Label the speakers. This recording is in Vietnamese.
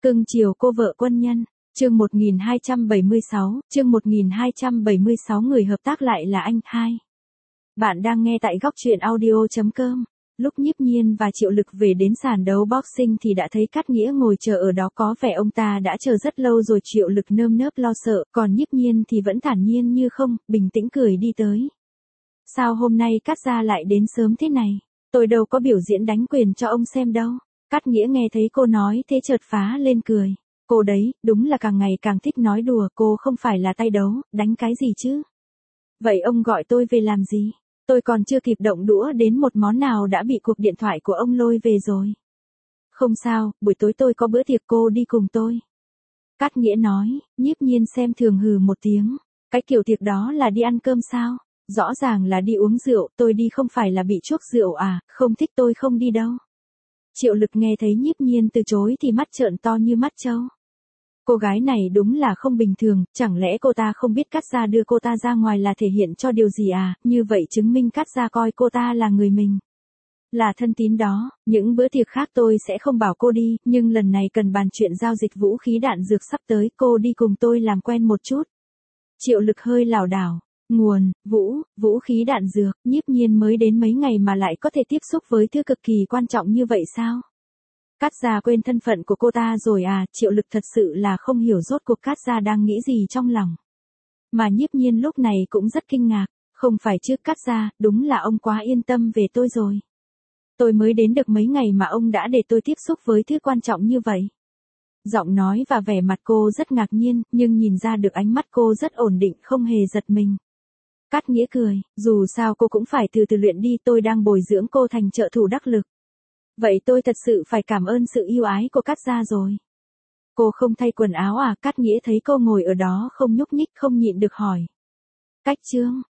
Speaker 1: Cưng chiều cô vợ quân nhân. Chương 1276, người hợp tác lại là anh hai. Bạn đang nghe tại góc truyện audio.com. Lúc Nhiếp Nhiên và Triệu Lực về đến sàn đấu boxing thì đã thấy Cát Nghĩa ngồi chờ ở đó, có vẻ ông ta đã chờ rất lâu rồi. Triệu Lực nơm nớp lo sợ, còn Nhiếp Nhiên thì vẫn thản nhiên như không, bình tĩnh cười đi tới. Sao hôm nay Cát gia lại đến sớm thế này? Tôi đâu có biểu diễn đánh quyền cho ông xem đâu. Cát Nghĩa nghe thấy cô nói thế chợt phá lên cười. Cô đấy, đúng là càng ngày càng thích nói đùa, cô không phải là tay đấu, đánh cái gì chứ? Vậy ông gọi tôi về làm gì? Tôi còn chưa kịp động đũa đến một món nào đã bị cuộc điện thoại của ông lôi về rồi. Không sao, buổi tối tôi có bữa tiệc, cô đi cùng tôi. Cát Nghĩa nói. Nhiếp Nhiên xem thường hừ một tiếng. Cái kiểu tiệc đó là đi ăn cơm sao? Rõ ràng là đi uống rượu, tôi đi không phải là bị chuốc rượu à, không thích tôi không đi đâu. Triệu Lực nghe thấy Nhiếp Nhiên từ chối thì mắt trợn to như mắt trâu. Cô gái này đúng là không bình thường, chẳng lẽ cô ta không biết Cát gia đưa cô ta ra ngoài là thể hiện cho điều gì à, như vậy chứng minh Cát gia coi cô ta là người mình. Là thân tín đó, những bữa tiệc khác tôi sẽ không bảo cô đi, nhưng lần này cần bàn chuyện giao dịch vũ khí đạn dược sắp tới, cô đi cùng tôi làm quen một chút. Triệu Lực hơi lảo đảo. Nguồn, vũ khí đạn dược, Nhiếp Nhiên mới đến mấy ngày mà lại có thể tiếp xúc với thứ cực kỳ quan trọng như vậy sao? Cát gia quên thân phận của cô ta rồi à? Triệu Lực thật sự là không hiểu rốt cuộc Cát gia đang nghĩ gì trong lòng. Mà Nhiếp Nhiên lúc này cũng rất kinh ngạc, không phải chứ Cát gia, đúng là ông quá yên tâm về tôi rồi. Tôi mới đến được mấy ngày mà ông đã để tôi tiếp xúc với thứ quan trọng như vậy. Giọng nói và vẻ mặt cô rất ngạc nhiên, nhưng nhìn ra được ánh mắt cô rất ổn định, không hề giật mình. Cát Nghĩa cười, dù sao cô cũng phải từ từ luyện đi, tôi đang bồi dưỡng cô thành trợ thủ đắc lực. Vậy tôi thật sự phải cảm ơn sự yêu ái của Cát gia rồi. Cô không thay quần áo à? Cát Nghĩa thấy cô ngồi ở đó không nhúc nhích không nhịn được hỏi. Cách chương,